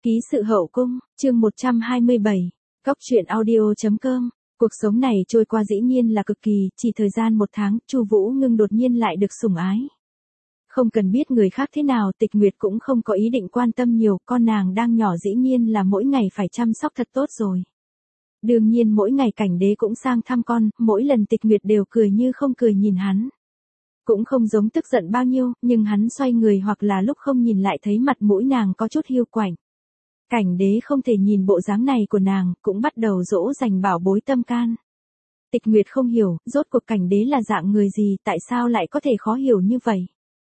Ký sự hậu cung, chương 127, Cóc truyện audio.com. Cuộc sống này trôi qua dĩ nhiên là cực kỳ, chỉ thời gian 1 tháng, Chu Vũ Ngưng đột nhiên lại được sủng ái. Không cần biết người khác thế nào, Tịch Nguyệt cũng không có ý định quan tâm nhiều, con nàng đang nhỏ dĩ nhiên là mỗi ngày phải chăm sóc thật tốt rồi. Đương nhiên mỗi ngày Cảnh Đế cũng sang thăm con, mỗi lần Tịch Nguyệt đều cười như không cười nhìn hắn. Cũng không giống tức giận bao nhiêu, nhưng hắn xoay người hoặc là lúc không nhìn lại thấy mặt mũi nàng có chút hiu quạnh. Cảnh Đế không thể nhìn bộ dáng này của nàng, cũng bắt đầu dỗ dành bảo bối tâm can. Tịch Nguyệt không hiểu, rốt cuộc Cảnh Đế là dạng người gì, tại sao lại có thể khó hiểu như vậy?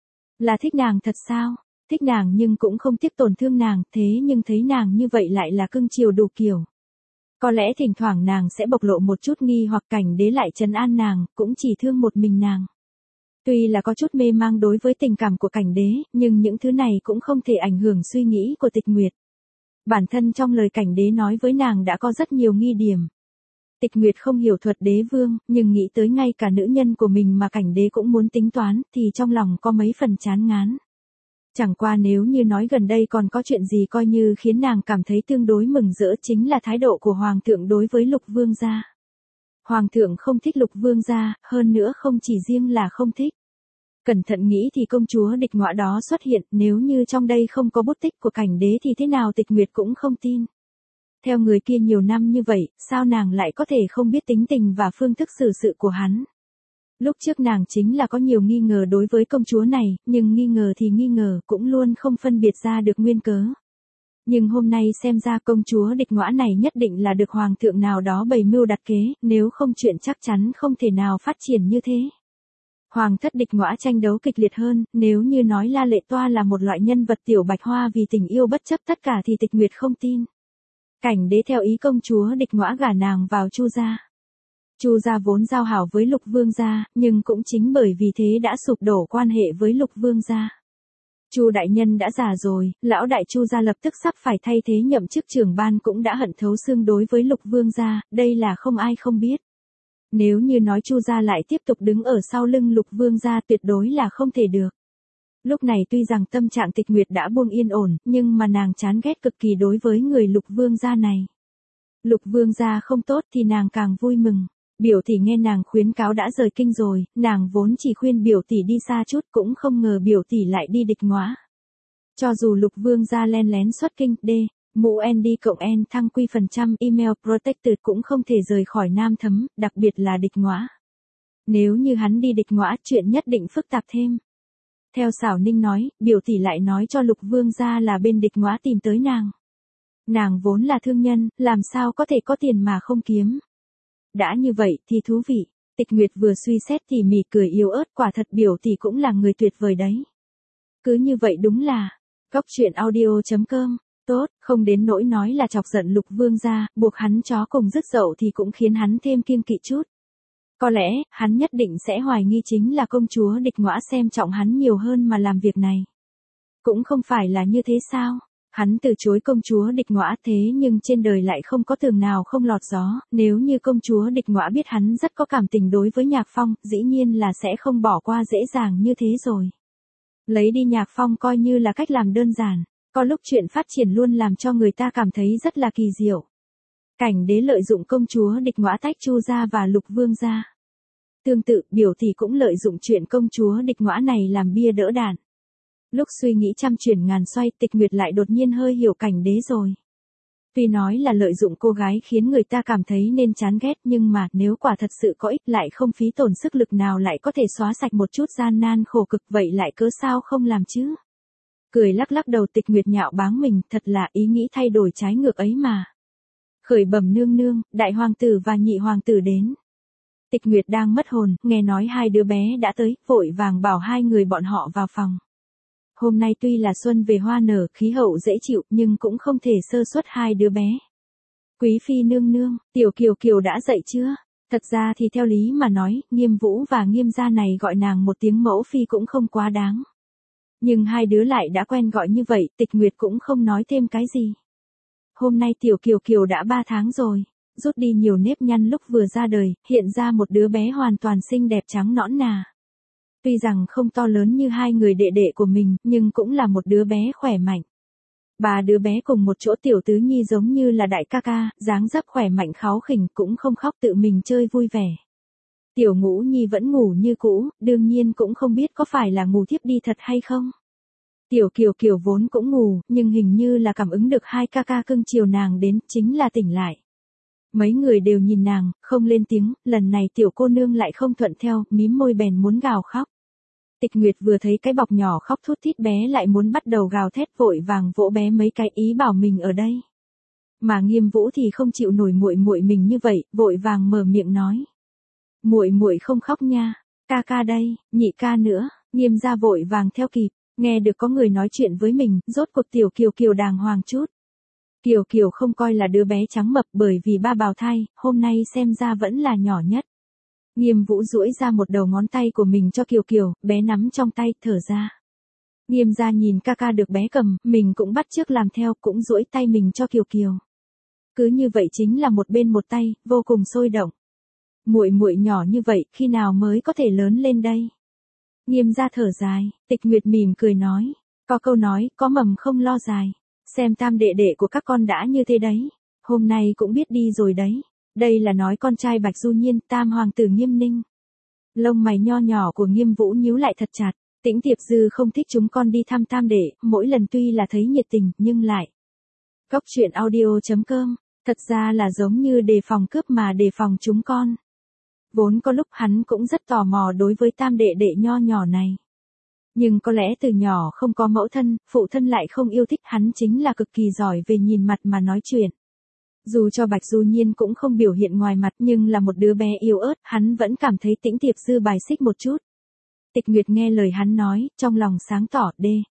Là thích nàng thật sao? Thích nàng nhưng cũng không tiếc tổn thương nàng, thế nhưng thấy nàng như vậy lại là cưng chiều đủ kiểu. Có lẽ thỉnh thoảng nàng sẽ bộc lộ một chút nghi hoặc Cảnh Đế lại trấn an nàng, cũng chỉ thương một mình nàng. Tuy là có chút mê mang đối với tình cảm của Cảnh Đế, nhưng những thứ này cũng không thể ảnh hưởng suy nghĩ của Tịch Nguyệt. Bản thân trong lời Cảnh Đế nói với nàng đã có rất nhiều nghi điểm. Tịch Nguyệt không hiểu thuật đế vương, nhưng nghĩ tới ngay cả nữ nhân của mình mà Cảnh Đế cũng muốn tính toán, thì trong lòng có mấy phần chán ngán. Chẳng qua nếu như nói gần đây còn có chuyện gì coi như khiến nàng cảm thấy tương đối mừng rỡ chính là thái độ của Hoàng thượng đối với Lục Vương gia. Hoàng thượng không thích Lục Vương gia, hơn nữa không chỉ riêng là không thích. Cẩn thận nghĩ thì công chúa địch ngõa đó xuất hiện, nếu như trong đây không có bút tích của Cảnh Đế thì thế nào Tịch Nguyệt cũng không tin. Theo người kia nhiều năm như vậy, sao nàng lại có thể không biết tính tình và phương thức xử sự của hắn? Lúc trước nàng chính là có nhiều nghi ngờ đối với công chúa này, nhưng nghi ngờ thì nghi ngờ cũng luôn không phân biệt ra được nguyên cớ. Nhưng hôm nay xem ra công chúa địch ngõa này nhất định là được hoàng thượng nào đó bày mưu đặt kế, nếu không chuyện chắc chắn không thể nào phát triển như thế. Hoàng thất địch ngõa tranh đấu kịch liệt hơn, nếu như nói La Lệ Toa là một loại nhân vật tiểu bạch hoa vì tình yêu bất chấp tất cả thì Tịch Nguyệt không tin. Cảnh Đế theo ý công chúa địch ngõa gả nàng vào Chu gia. Chu gia vốn giao hảo với Lục Vương gia, nhưng cũng chính bởi vì thế đã sụp đổ quan hệ với Lục Vương gia. Chu đại nhân đã già rồi, lão đại Chu gia lập tức sắp phải thay thế nhậm chức trưởng ban cũng đã hận thấu xương đối với Lục Vương gia, đây là không ai không biết. Nếu như nói Chu gia lại tiếp tục đứng ở sau lưng Lục Vương gia tuyệt đối là không thể được. Lúc này tuy rằng tâm trạng Tịch Nguyệt đã buông yên ổn, nhưng mà nàng chán ghét cực kỳ đối với người Lục Vương gia này. Lục Vương gia không tốt thì nàng càng vui mừng. Biểu tỷ nghe nàng khuyến cáo đã rời kinh rồi, nàng vốn chỉ khuyên biểu tỷ đi xa chút cũng không ngờ biểu tỷ lại đi địch ngõa. Cho dù Lục Vương gia len lén xuất kinh, mũ ND cộng N thăng quy % email protected cũng không thể rời khỏi Nam Thấm, đặc biệt là địch ngõa. Nếu như hắn đi địch ngõa chuyện nhất định phức tạp thêm. Theo Xảo Ninh nói, biểu tỷ lại nói cho Lục Vương gia là bên địch ngõa tìm tới nàng. Nàng vốn là thương nhân, làm sao có thể có tiền mà không kiếm. Đã như vậy thì thú vị, Tịch Nguyệt vừa suy xét tỉ mỉ cười yếu ớt, quả thật biểu tỷ cũng là người tuyệt vời đấy. Cứ như vậy đúng là, Cóc truyện audio.com, tốt, không đến nỗi nói là chọc giận Lục Vương gia, buộc hắn chó cùng dứt dậu thì cũng khiến hắn thêm kiêng kỵ chút. Có lẽ, hắn nhất định sẽ hoài nghi chính là công chúa địch ngõa xem trọng hắn nhiều hơn mà làm việc này. Cũng không phải là như thế sao? Hắn từ chối công chúa địch ngõa thế nhưng trên đời lại không có tường nào không lọt gió, nếu như công chúa địch ngõa biết hắn rất có cảm tình đối với Nhạc Phong, dĩ nhiên là sẽ không bỏ qua dễ dàng như thế rồi. Lấy đi Nhạc Phong coi như là cách làm đơn giản, có lúc chuyện phát triển luôn làm cho người ta cảm thấy rất là kỳ diệu. Cảnh Đế lợi dụng công chúa địch ngõa tách Chu gia và Lục Vương gia. Tương tự, biểu tỷ cũng lợi dụng chuyện công chúa địch ngõa này làm bia đỡ đạn. Lúc suy nghĩ trăm chuyển ngàn xoay, Tịch Nguyệt lại đột nhiên hơi hiểu Cảnh Đế rồi. Tuy nói là lợi dụng cô gái khiến người ta cảm thấy nên chán ghét, nhưng mà nếu quả thật sự có ích lại không phí tổn sức lực nào lại có thể xóa sạch một chút gian nan khổ cực, vậy lại cớ sao không làm chứ? Cười lắc lắc đầu, Tịch Nguyệt nhạo báng mình, thật là ý nghĩ thay đổi trái ngược ấy mà. Khởi bẩm nương nương, đại hoàng tử và nhị hoàng tử đến. Tịch Nguyệt đang mất hồn, nghe nói 2 đứa bé đã tới, vội vàng bảo 2 người bọn họ vào phòng. Hôm nay tuy là xuân về hoa nở, khí hậu dễ chịu, nhưng cũng không thể sơ suất 2 đứa bé. Quý phi nương nương, Tiểu Kiều Kiều đã dậy chưa? Thật ra thì theo lý mà nói, Nghiêm Vũ và Nghiêm gia này gọi nàng một tiếng mẫu phi cũng không quá đáng. Nhưng 2 đứa lại đã quen gọi như vậy, Tịch Nguyệt cũng không nói thêm cái gì. Hôm nay Tiểu Kiều Kiều đã 3 tháng rồi, rút đi nhiều nếp nhăn lúc vừa ra đời, hiện ra một đứa bé hoàn toàn xinh đẹp trắng nõn nà. Tuy rằng không to lớn như 2 người đệ đệ của mình, nhưng cũng là một đứa bé khỏe mạnh. Ba đứa bé cùng một chỗ, Tiểu Tứ Nhi giống như là đại ca ca, dáng dấp khỏe mạnh kháu khỉnh, cũng không khóc, tự mình chơi vui vẻ. Tiểu Ngũ Nhi vẫn ngủ như cũ, đương nhiên cũng không biết có phải là ngủ thiếp đi thật hay không. Tiểu Kiều Kiều vốn cũng ngủ, nhưng hình như là cảm ứng được hai ca ca cưng chiều nàng đến, chính là tỉnh lại. Mấy người đều nhìn nàng, không lên tiếng, lần này tiểu cô nương lại không thuận theo, mím môi bèn muốn gào khóc. Tịch Nguyệt vừa thấy cái bọc nhỏ khóc thút thít, bé lại muốn bắt đầu gào thét, vội vàng vỗ bé mấy cái, ý bảo mình ở đây. Mà Nghiêm Vũ thì không chịu nổi muội muội mình như vậy, vội vàng mở miệng nói: "Muội muội không khóc nha, ca ca đây, nhị ca nữa." Nghiêm gia vội vàng theo kịp, nghe được có người nói chuyện với mình, rốt cuộc Tiểu Kiều Kiều đàng hoàng chút. Kiều Kiều không coi là đứa bé trắng mập, bởi vì ba bào thai, hôm nay xem ra vẫn là nhỏ nhất. Nghiêm Vũ duỗi ra một đầu ngón tay của mình cho Kiều Kiều, bé nắm trong tay, thở ra. Nghiêm gia nhìn ca ca được bé cầm, mình cũng bắt chước làm theo, cũng duỗi tay mình cho Kiều Kiều. Cứ như vậy chính là một bên một tay, vô cùng sôi động. Muội muội nhỏ như vậy, khi nào mới có thể lớn lên đây? Nghiêm gia thở dài, Tịch Nguyệt mỉm cười nói, có câu nói, có mầm không lo dài. Xem tam đệ đệ của các con đã như thế đấy, hôm nay cũng biết đi rồi đấy. Đây là nói con trai Bạch Du Nhiên, tam hoàng tử Nghiêm Ninh. Lông mày nho nhỏ của Nghiêm Vũ nhíu lại thật chặt, Tĩnh Tiệp Dư không thích chúng con đi thăm tam đệ, mỗi lần tuy là thấy nhiệt tình, nhưng lại. Cốc truyện audio.com, thật ra là giống như đề phòng cướp mà đề phòng chúng con. Vốn có lúc hắn cũng rất tò mò đối với tam đệ đệ nho nhỏ này. Nhưng có lẽ từ nhỏ không có mẫu thân, phụ thân lại không yêu thích hắn, chính là cực kỳ giỏi về nhìn mặt mà nói chuyện. Dù cho Bạch Du Nhiên cũng không biểu hiện ngoài mặt, nhưng là một đứa bé yếu ớt, hắn vẫn cảm thấy Tĩnh Tiệp Dư bài xích một chút. Tịch Nguyệt nghe lời hắn nói, trong lòng sáng tỏ,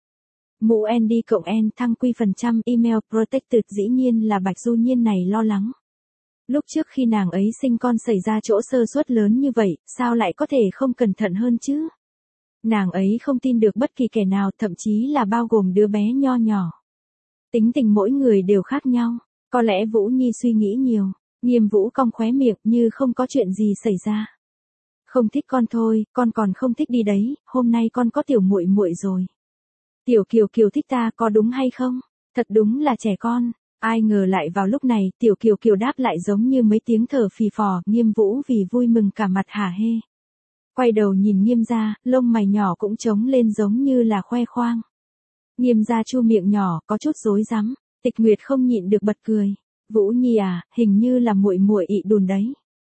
mũ ND cộng N thăng quy % email protected, dĩ nhiên là Bạch Du Nhiên này lo lắng. Lúc trước khi nàng ấy sinh con xảy ra chỗ sơ suất lớn như vậy, sao lại có thể không cẩn thận hơn chứ? Nàng ấy không tin được bất kỳ kẻ nào, thậm chí là bao gồm đứa bé nho nhỏ. Tính tình mỗi người đều khác nhau, có lẽ Vũ Nhi suy nghĩ nhiều. Nghiêm Vũ cong khóe miệng như không có chuyện gì xảy ra. Không thích con thôi, con còn không thích đi đấy, hôm nay con có tiểu muội muội rồi. Tiểu Kiều Kiều thích ta có đúng hay không? Thật đúng là trẻ con. Ai ngờ lại vào lúc này, Tiểu Kiều Kiều đáp lại giống như mấy tiếng thở phì phò, Nghiêm Vũ vì vui mừng cả mặt hả hê. Quay đầu nhìn Nghiêm gia, lông mày nhỏ cũng trống lên giống như là khoe khoang. Nghiêm gia chu miệng nhỏ, có chút rối rắm. Tịch Nguyệt không nhịn được bật cười. Vũ Nhi à, hình như là muội muội ị đùn đấy.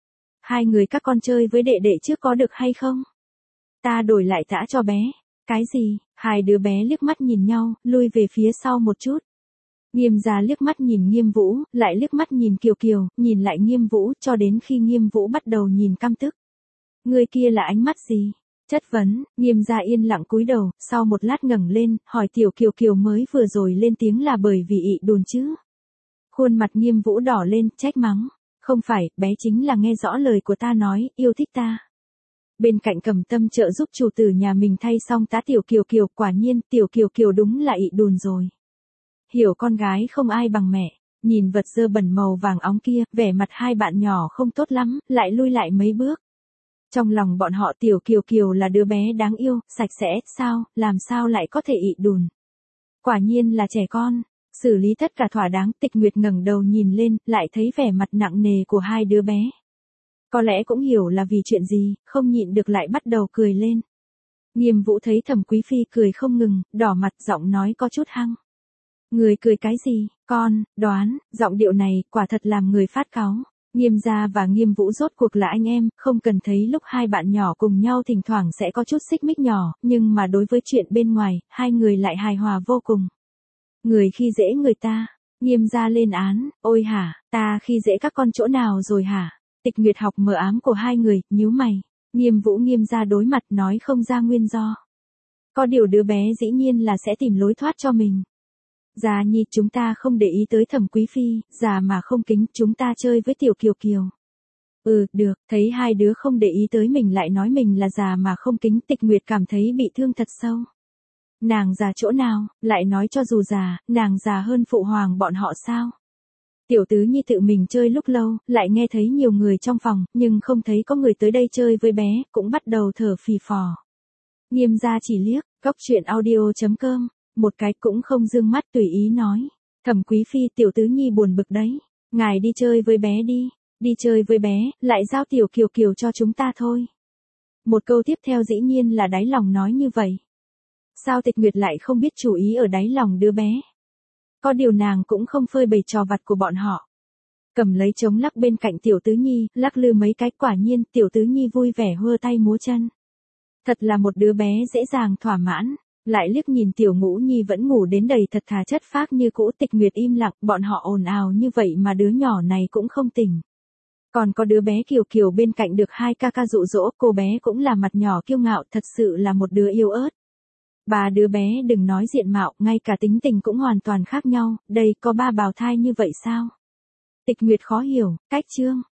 Hai người các con chơi với đệ đệ trước có được hay không? Ta đổi lại tã cho bé. Cái gì? Hai đứa bé liếc mắt nhìn nhau, lui về phía sau một chút. Nghiêm gia liếc mắt nhìn Nghiêm Vũ, lại liếc mắt nhìn Kiều Kiều, nhìn lại Nghiêm Vũ, cho đến khi Nghiêm Vũ bắt đầu nhìn căm tức. Người kia là ánh mắt gì? Chất vấn. Nghiêm gia yên lặng cúi đầu, sau một lát ngẩng lên, hỏi Tiểu Kiều Kiều mới vừa rồi lên tiếng là bởi vì ị đồn chứ? Khuôn mặt Nghiêm Vũ đỏ lên, trách mắng. Không phải, bé chính là nghe rõ lời của ta nói, yêu thích ta. Bên cạnh Cầm Tâm trợ giúp chủ tử nhà mình thay xong tá Tiểu Kiều Kiều, quả nhiên Tiểu Kiều Kiều đúng là ị đồn rồi. Hiểu con gái không ai bằng mẹ. Nhìn vật dơ bẩn màu vàng óng kia, vẻ mặt hai bạn nhỏ không tốt lắm, lại lui lại mấy bước. Trong lòng bọn họ Tiểu Kiều Kiều là đứa bé đáng yêu, sạch sẽ, sao, làm sao lại có thể ị đùn. Quả nhiên là trẻ con, xử lý tất cả thỏa đáng. Tịch Nguyệt ngẩng đầu nhìn lên, lại thấy vẻ mặt nặng nề của hai đứa bé. Có lẽ cũng hiểu là vì chuyện gì, không nhịn được lại bắt đầu cười lên. Nghiêm Vũ thấy Thẩm Quý Phi cười không ngừng, đỏ mặt, giọng nói có chút hăng. Người cười cái gì, con, đoán, giọng điệu này, quả thật làm người phát cáu. Nghiêm gia và Nghiêm Vũ rốt cuộc là anh em, không cần thấy lúc hai bạn nhỏ cùng nhau thỉnh thoảng sẽ có chút xích mích nhỏ, nhưng mà đối với chuyện bên ngoài, hai người lại hài hòa vô cùng. Người khi dễ người ta, Nghiêm gia lên án, ôi hả, ta khi dễ các con chỗ nào rồi hả? Tịch Nguyệt học mờ ám của hai người, nhíu mày. Nghiêm Vũ Nghiêm gia đối mặt nói không ra nguyên do. Có điều đứa bé dĩ nhiên là sẽ tìm lối thoát cho mình. Già Nhi, chúng ta không để ý tới Thẩm Quý Phi, già mà không kính, chúng ta chơi với Tiểu Kiều Kiều. Được, thấy hai đứa không để ý tới mình lại nói mình là già mà không kính, Tịch Nguyệt cảm thấy bị thương thật sâu. Nàng già chỗ nào, lại nói cho dù già, nàng già hơn phụ hoàng bọn họ sao? Tiểu Tứ Nhi tự mình chơi lúc lâu, lại nghe thấy nhiều người trong phòng, nhưng không thấy có người tới đây chơi với bé, cũng bắt đầu thở phì phò. Nghiêm gia chỉ liếc, cốc truyện audio.com Một cái cũng không dương mắt tùy ý nói. Thẩm Quý Phi tiểu tứ nhi buồn bực đấy. Ngài đi chơi với bé đi. Đi chơi với bé, lại giao tiểu Kiều Kiều cho chúng ta thôi. Một câu tiếp theo dĩ nhiên là đáy lòng nói như vậy. Sao Tịch Nguyệt lại không biết chủ ý ở đáy lòng đứa bé? Có điều nàng cũng không phơi bày trò vặt của bọn họ. Cầm lấy trống lắc bên cạnh tiểu tứ nhi, lắc lư mấy cái, quả nhiên tiểu tứ nhi vui vẻ hơ tay múa chân. Thật là một đứa bé dễ dàng thỏa mãn. Lại liếc nhìn tiểu Ngũ Nhi vẫn ngủ đến đầy thật thà chất phác như cũ. Tịch Nguyệt im lặng, bọn họ ồn ào như vậy mà đứa nhỏ này cũng không tỉnh. Còn có đứa bé Kiều Kiều bên cạnh được hai ca ca dụ dỗ, cô bé cũng là mặt nhỏ kiêu ngạo, thật sự là một đứa yêu ớt. Ba đứa bé đừng nói diện mạo, ngay cả tính tình cũng hoàn toàn khác nhau, đây có ba bào thai như vậy sao? Tịch Nguyệt khó hiểu, cách chương.